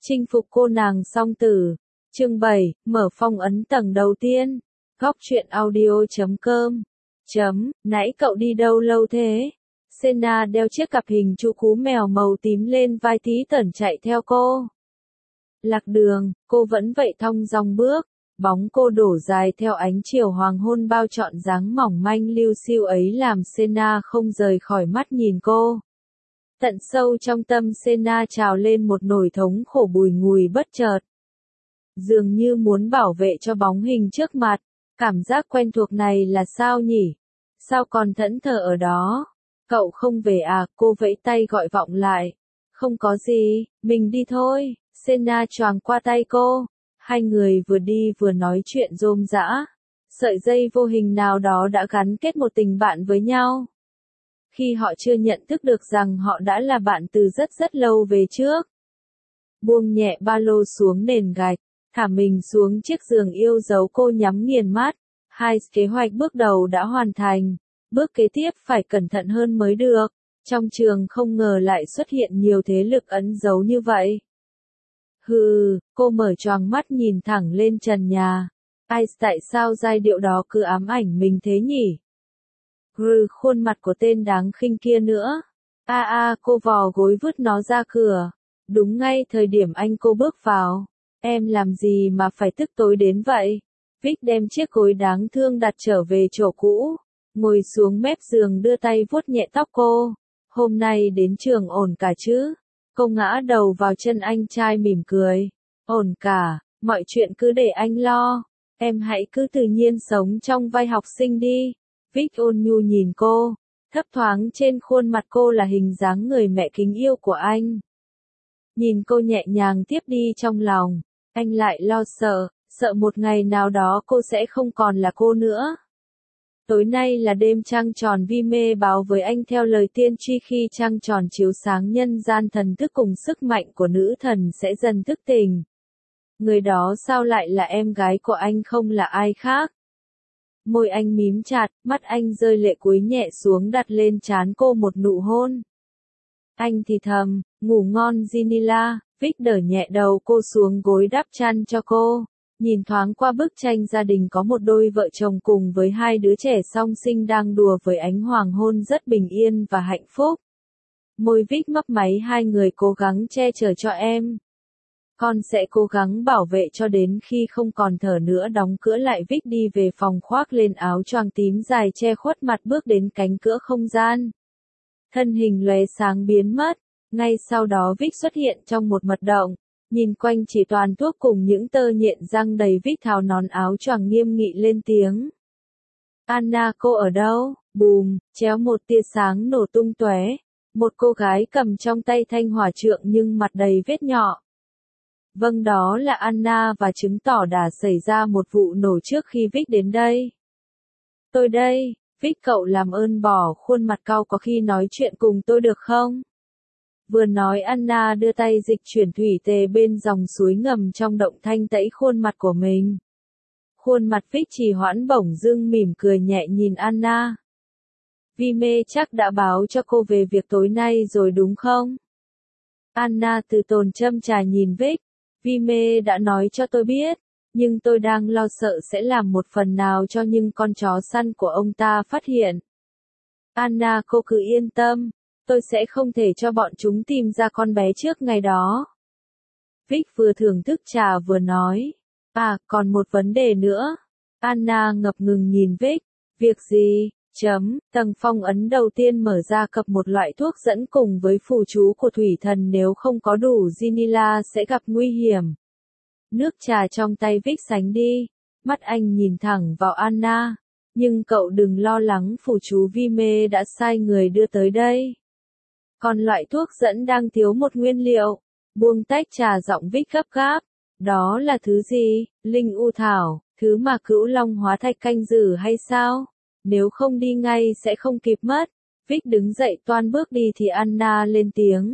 Chinh phục cô nàng song tử. Chương 7, mở phong ấn tầng đầu tiên. Góc truyện audio.com. Nãy cậu đi đâu lâu thế? Senna đeo chiếc cặp hình chú cú mèo màu tím lên vai tí tẩn chạy theo cô. Lạc đường, cô vẫn vậy thong dong bước. Bóng cô đổ dài theo ánh chiều hoàng hôn bao trọn dáng mỏng manh liu xiu ấy làm Senna không rời khỏi mắt nhìn cô. Tận sâu trong tâm Senna trào lên một nỗi thống khổ bùi ngùi bất chợt. Dường như muốn bảo vệ cho bóng hình trước mặt, cảm giác quen thuộc này là sao nhỉ? Sao còn thẫn thờ ở đó? Cậu không về à? Cô vẫy tay gọi vọng lại. Không có gì, mình đi thôi. Senna choàng qua tay cô. Hai người vừa đi vừa nói chuyện rôm rã. Sợi dây vô hình nào đó đã gắn kết một tình bạn với nhau. Khi họ chưa nhận thức được rằng họ đã là bạn từ rất rất lâu về trước. Buông nhẹ ba lô xuống nền gạch, thả mình xuống chiếc giường yêu dấu, cô nhắm nghiền mắt. Hai kế hoạch bước đầu đã hoàn thành, bước kế tiếp phải cẩn thận hơn mới được. Trong trường không ngờ lại xuất hiện nhiều thế lực ẩn giấu như vậy. Cô mở choàng mắt nhìn thẳng lên trần nhà. Tại sao giai điệu đó cứ ám ảnh mình thế nhỉ? Khuôn mặt của tên đáng khinh kia nữa. Cô vò gối vứt nó ra cửa. Đúng ngay thời điểm anh cô bước vào. Em làm gì mà phải tức tối đến vậy? Vic đem chiếc gối đáng thương đặt trở về chỗ cũ. Ngồi xuống mép giường đưa tay vuốt nhẹ tóc cô. Hôm nay đến trường ổn cả chứ? Cô ngã đầu vào chân anh trai mỉm cười. Ổn cả, mọi chuyện cứ để anh lo. Em hãy cứ tự nhiên sống trong vai học sinh đi. Vic ôn nhu nhìn cô. Thấp thoáng trên khuôn mặt cô là hình dáng người mẹ kính yêu của anh. Nhìn cô nhẹ nhàng tiếp đi trong lòng. Anh lại lo sợ một ngày nào đó cô sẽ không còn là cô nữa. Tối nay là đêm trăng tròn, Vi mê báo với anh theo lời tiên tri khi trăng tròn chiếu sáng nhân gian, thần thức cùng sức mạnh của nữ thần sẽ dần thức tỉnh. Người đó sao lại là em gái của anh không là ai khác? Môi anh mím chặt, mắt anh rơi lệ cúi nhẹ xuống đặt lên trán cô một nụ hôn. Anh thì thầm, ngủ ngon Ginila. Vic đỡ nhẹ đầu cô xuống gối đắp chăn cho cô. Nhìn thoáng qua bức tranh gia đình có một đôi vợ chồng cùng với hai đứa trẻ song sinh đang đùa với ánh hoàng hôn rất bình yên và hạnh phúc. Môi Vic mấp máy, hai người cố gắng che chở cho em. Con sẽ cố gắng bảo vệ cho đến khi không còn thở nữa. Đóng cửa lại, Vic đi về phòng, khoác lên áo choàng tím dài che khuất mặt, bước đến cánh cửa không gian. Thân hình lóe sáng biến mất. Ngay sau đó Vic xuất hiện trong một mật động. Nhìn quanh chỉ toàn thuốc cùng những tơ nhện răng đầy. Vic tháo nón áo choàng nghiêm nghị lên tiếng. Anna, cô ở đâu? Bùm, chéo một tia sáng nổ tung tóe. Một cô gái cầm trong tay thanh hỏa trượng nhưng mặt đầy vết nhọ. Vâng, đó là Anna, và chứng tỏ đã xảy ra một vụ nổ trước khi Vic đến đây. Tôi đây, Vic, cậu làm ơn bỏ khuôn mặt cau có khi nói chuyện cùng tôi được không? Vừa nói Anna đưa tay dịch chuyển thủy tề bên dòng suối ngầm trong động thanh tẩy khuôn mặt của mình. Khuôn mặt Vic trì hoãn, bỗng dưng mỉm cười nhẹ nhìn Anna. Vi mê chắc đã báo cho cô về việc tối nay rồi đúng không? Anna từ tốn châm trà nhìn Vic. Vi mê đã nói cho tôi biết, nhưng tôi đang lo sợ sẽ làm một phần nào cho những con chó săn của ông ta phát hiện. Anna, cô cứ yên tâm. Tôi sẽ không thể cho bọn chúng tìm ra con bé trước ngày đó. Vic vừa thưởng thức trà vừa nói. Còn một vấn đề nữa. Anna ngập ngừng nhìn Vic. Việc gì? Tầng phong ấn đầu tiên mở ra cập một loại thuốc dẫn cùng với phù chú của thủy thần, nếu không có đủ Ginila sẽ gặp nguy hiểm. Nước trà trong tay Vic sánh đi. Mắt anh nhìn thẳng vào Anna. Nhưng cậu đừng lo lắng, phù chú Vi mê đã sai người đưa tới đây. Còn loại thuốc dẫn đang thiếu một nguyên liệu. Buông tách trà, giọng Vic gấp gáp. Đó là thứ gì? Linh u thảo, thứ mà Cửu Long hóa thạch canh giữ hay sao? Nếu không đi ngay sẽ không kịp mất. Vic đứng dậy toan bước đi thì Anna lên tiếng.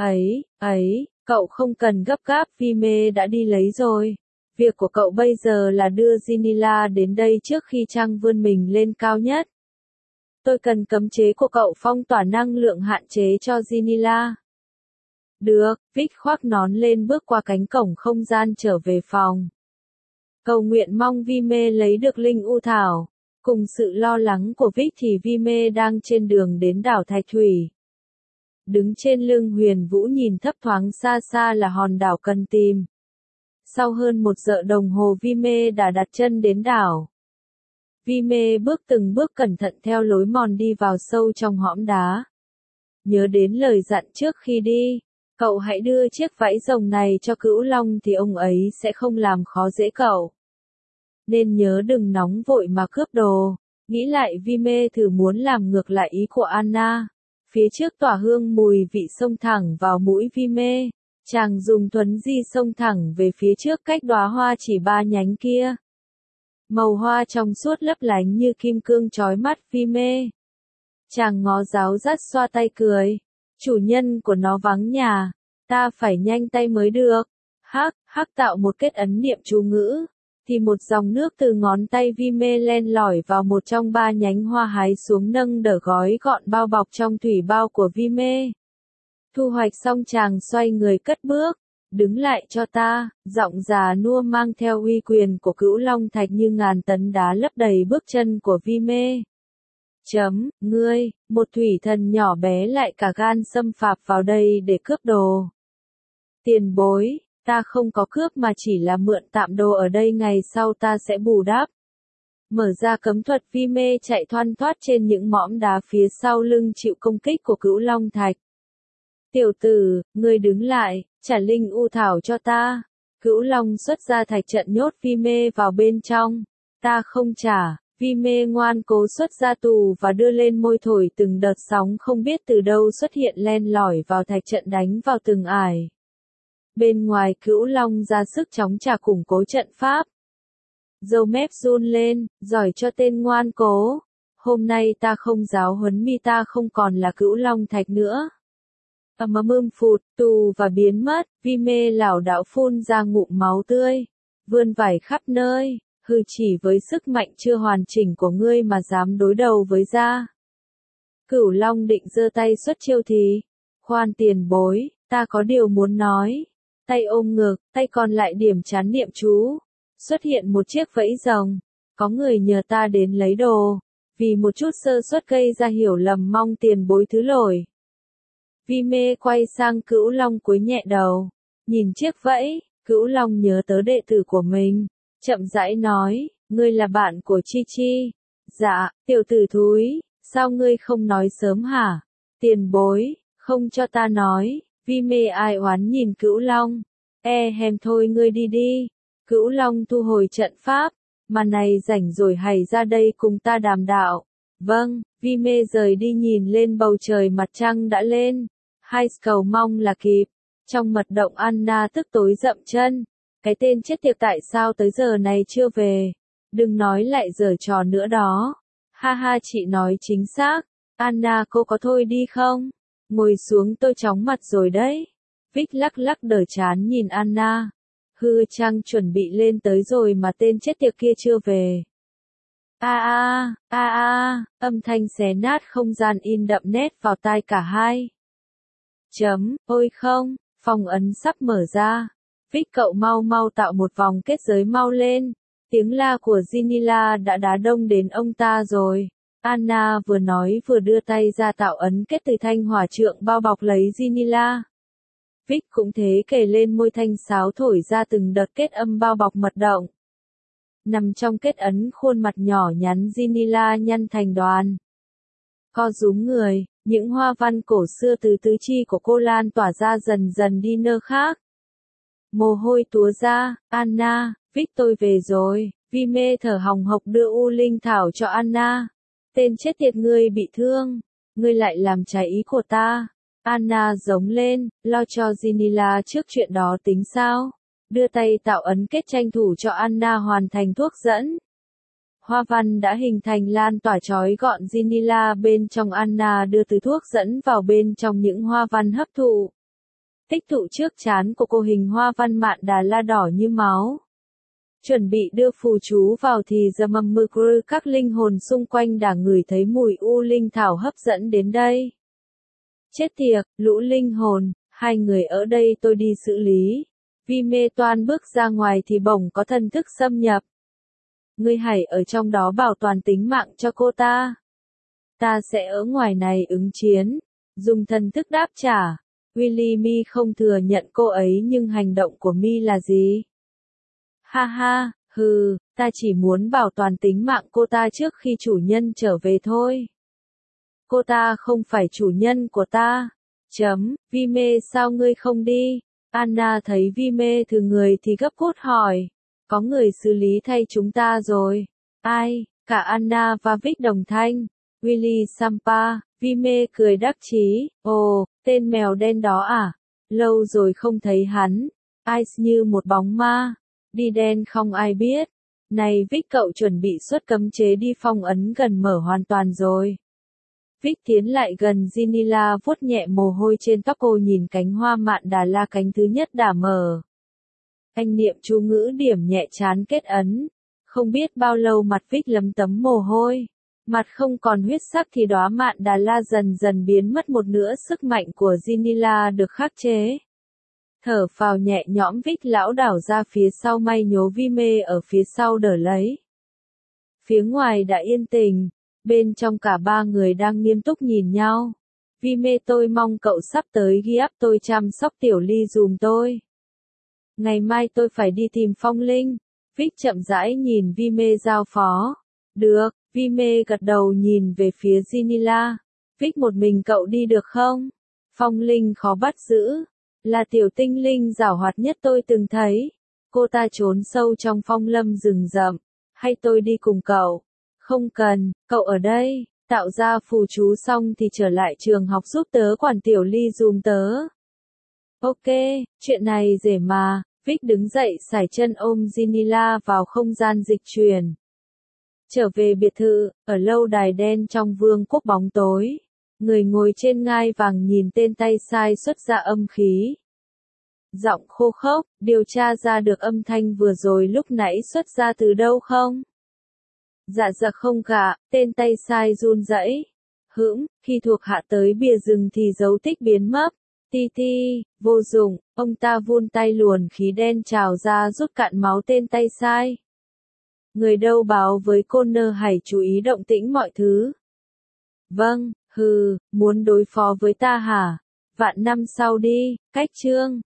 Cậu không cần gấp gáp, Vi mê đã đi lấy rồi. Việc của cậu bây giờ là đưa Ginila đến đây trước khi trăng vươn mình lên cao nhất. Tôi cần cấm chế của cậu phong tỏa năng lượng hạn chế cho Ginila. Được, Vic khoác nón lên bước qua cánh cổng không gian trở về phòng. Cầu nguyện mong Vi Mê lấy được linh u thảo. Cùng sự lo lắng của Vic thì Vi Mê đang trên đường đến đảo Thạch Thủy. Đứng trên lưng Huyền Vũ nhìn thấp thoáng xa xa là hòn đảo cần tìm. Sau hơn 1 giờ đồng hồ Vi Mê đã đặt chân đến đảo. Vi Mê bước từng bước cẩn thận theo lối mòn đi vào sâu trong hõm đá. Nhớ đến lời dặn trước khi đi, cậu hãy đưa chiếc vẫy rồng này cho Cửu Long thì ông ấy sẽ không làm khó dễ cậu. Nên nhớ đừng nóng vội mà cướp đồ. Nghĩ lại Vi Mê thử muốn làm ngược lại ý của Anna. Phía trước tỏa hương mùi vị xông thẳng vào mũi Vi Mê. Chàng dùng thuấn di xông thẳng về phía trước cách đóa hoa chỉ 3 nhánh kia. Màu hoa trong suốt lấp lánh như kim cương chói mắt Vi Mê. Chàng ngó giáo dắt xoa tay cười. Chủ nhân của nó vắng nhà. Ta phải nhanh tay mới được. Hắc tạo một kết ấn niệm chú ngữ. Thì một dòng nước từ ngón tay Vi Mê len lỏi vào một trong 3 nhánh hoa hái xuống nâng đỡ gói gọn bao bọc trong thủy bao của Vi Mê. Thu hoạch xong chàng xoay người cất bước. Đứng lại cho ta, giọng già nua mang theo uy quyền của Cửu Long Thạch như ngàn tấn đá lấp đầy bước chân của Vi Mê. Ngươi, một thủy thần nhỏ bé lại cả gan xâm phạm vào đây để cướp đồ. Tiền bối, ta không có cướp mà chỉ là mượn tạm đồ ở đây, ngày sau ta sẽ bù đắp. Mở ra cấm thuật, Vi Mê chạy thoăn thoắt trên những mỏm đá phía sau lưng chịu công kích của Cửu Long Thạch. Tiểu tử, ngươi đứng lại, trả linh u thảo cho ta. Cửu Long xuất ra thạch trận nhốt Vi Mê vào bên trong. Ta không trả. Vi Mê ngoan cố xuất ra tù và đưa lên môi thổi từng đợt sóng không biết từ đâu xuất hiện len lỏi vào thạch trận đánh vào từng ải. Bên ngoài Cửu Long ra sức chóng trả củng cố trận pháp. Dâu mép run lên, giỏi cho tên ngoan cố. Hôm nay ta không giáo huấn mi, ta không còn là Cửu Long Thạch nữa. Phụt, tù và biến mất, Vi Mê lảo đảo phun ra ngụm máu tươi. Vươn vải khắp nơi, chỉ với sức mạnh chưa hoàn chỉnh của ngươi mà dám đối đầu với gia. Cửu Long định giơ tay xuất chiêu thì, khoan tiền bối, ta có điều muốn nói. Tay ôm ngực, tay còn lại điểm chán niệm chú. Xuất hiện một chiếc vẫy rồng. Có người nhờ ta đến lấy đồ. Vì một chút sơ suất gây ra hiểu lầm, mong tiền bối thứ lỗi. Vi Mê quay sang Cửu Long cúi nhẹ đầu. Nhìn chiếc vẫy, Cửu Long nhớ tới đệ tử của mình. Chậm rãi nói, ngươi là bạn của Chi Chi. Dạ, tiểu tử thúi, sao ngươi không nói sớm hả? Tiền bối, không cho ta nói. Vi Mê ai oán nhìn Cửu Long. Thôi ngươi đi đi. Cửu Long thu hồi trận pháp. Mà này rảnh rồi hãy ra đây cùng ta đàm đạo. Vâng, Vi Mê rời đi nhìn lên bầu trời, mặt trăng đã lên. Hai cầu mong là kịp. Trong mật động Anna tức tối dậm chân. Cái tên chết tiệt tại sao tới giờ này chưa về? Đừng nói lại giở trò nữa đó. Ha ha, chị nói chính xác. Anna, cô có thôi đi không? Ngồi xuống, tôi chóng mặt rồi đấy. Vic lắc lắc đờ chán nhìn Anna. Trang chuẩn bị lên tới rồi mà tên chết tiệt kia chưa về. Âm thanh xé nát không gian in đậm nét vào tai cả hai. Ôi không, phong ấn sắp mở ra. Vic, cậu mau tạo một vòng kết giới mau lên. Tiếng la của Ginila đã đá đông đến ông ta rồi. Anna vừa nói vừa đưa tay ra tạo ấn kết từ thanh hỏa trượng bao bọc lấy Ginila. Vic cũng thế, kề lên môi thanh sáo thổi ra từng đợt kết âm bao bọc mật động. Nằm trong kết ấn, khuôn mặt nhỏ nhắn Ginila nhăn thành đoàn. Co rúm người, những hoa văn cổ xưa từ tứ chi của cô lan tỏa ra dần dần đi nơi khác. Mồ hôi túa ra. Anna, Vic, tôi về rồi. Vi Mê thở hồng hộc đưa U Linh Thảo cho Anna. Tên chết tiệt, ngươi bị thương. Ngươi lại làm trái ý của ta. Anna giống lên, lo cho Ginila trước chuyện đó tính sao. Đưa tay tạo ấn kết tranh thủ cho Anna hoàn thành thuốc dẫn. Hoa văn đã hình thành lan tỏa chói gọn Ginila bên trong. Anna đưa từ thuốc dẫn vào bên trong những hoa văn hấp thụ. Tích tụ trước trán của cô hình hoa văn mạn đà la đỏ như máu. Chuẩn bị đưa phù chú vào thì các linh hồn xung quanh đã ngửi thấy mùi U Linh Thảo hấp dẫn đến đây. Chết tiệt, lũ linh hồn, Hai người ở đây tôi đi xử lý. Vi Mê Toan bước ra ngoài thì bỗng có thần thức xâm nhập. Ngươi hãy ở trong đó bảo toàn tính mạng cho cô ta. Ta sẽ ở ngoài này ứng chiến. Dùng thần thức đáp trả. Willy Mi không thừa nhận cô ấy nhưng hành động của Mi là gì? Ha ha, hừ, ta chỉ muốn bảo toàn tính mạng cô ta trước khi chủ nhân trở về thôi. Cô ta không phải chủ nhân của ta. Vi Mê sao ngươi không đi? Anna thấy Vi Mê thừa người thì gấp gút hỏi. Có người xử lý thay chúng ta rồi. Ai? Cả Anna và Vic đồng thanh. Willy Sampa, Vi Mê cười đắc chí. Ồ, tên mèo đen đó à? Lâu rồi không thấy hắn. Ice như một bóng ma. Đi đen không ai biết. Này Vic cậu chuẩn bị xuất cấm chế đi phong ấn gần mở hoàn toàn rồi. Vic tiến lại gần Ginila vuốt nhẹ mồ hôi trên tóc cô nhìn cánh hoa mạn đà la cánh thứ nhất đã mở. Anh niệm chú ngữ điểm nhẹ chán kết ấn. Không biết bao lâu mặt Vic lấm tấm mồ hôi. Mặt không còn huyết sắc thì đóa mạn đà la dần dần biến mất một nửa sức mạnh của Ginila được khắc chế. Thở phào nhẹ nhõm Vic lão đảo ra phía sau may nhố Vi Mê ở phía sau đỡ lấy. Phía ngoài đã yên tĩnh. Bên trong cả ba người đang nghiêm túc nhìn nhau. Vi Mê tôi mong cậu sắp tới ghi áp tôi chăm sóc Tiểu Ly dùm tôi. Ngày mai tôi phải đi tìm Phong Linh. Vic chậm rãi nhìn Vi Mê giao phó. Được, Vi Mê gật đầu nhìn về phía Ginila. Vic một mình cậu đi được không? Phong Linh khó bắt giữ. Là tiểu tinh linh giảo hoạt nhất tôi từng thấy. Cô ta trốn sâu trong phong lâm rừng rậm. Hay tôi đi cùng cậu? Không cần, cậu ở đây. Tạo ra phù chú xong thì trở lại trường học giúp tớ quản Tiểu Ly dùm tớ. Ok, chuyện này dễ mà. Vic đứng dậy sải chân ôm Ginila vào không gian dịch chuyển. Trở về biệt thự, ở lâu đài đen trong vương quốc bóng tối. Người ngồi trên ngai vàng nhìn tên tay sai xuất ra âm khí. Giọng khô khốc, điều tra ra được âm thanh vừa rồi lúc nãy xuất ra từ đâu không? Dạ không cả, tên tay sai run rẩy. Khi thuộc hạ tới bìa rừng thì dấu tích biến mất. Ti, vô dụng, ông ta vươn tay luồn khí đen trào ra rút cạn máu tên tay sai. Người đâu báo với cô nơ hãy chú ý động tĩnh mọi thứ. Vâng, muốn đối phó với ta hả? Vạn năm sau đi, cách chương.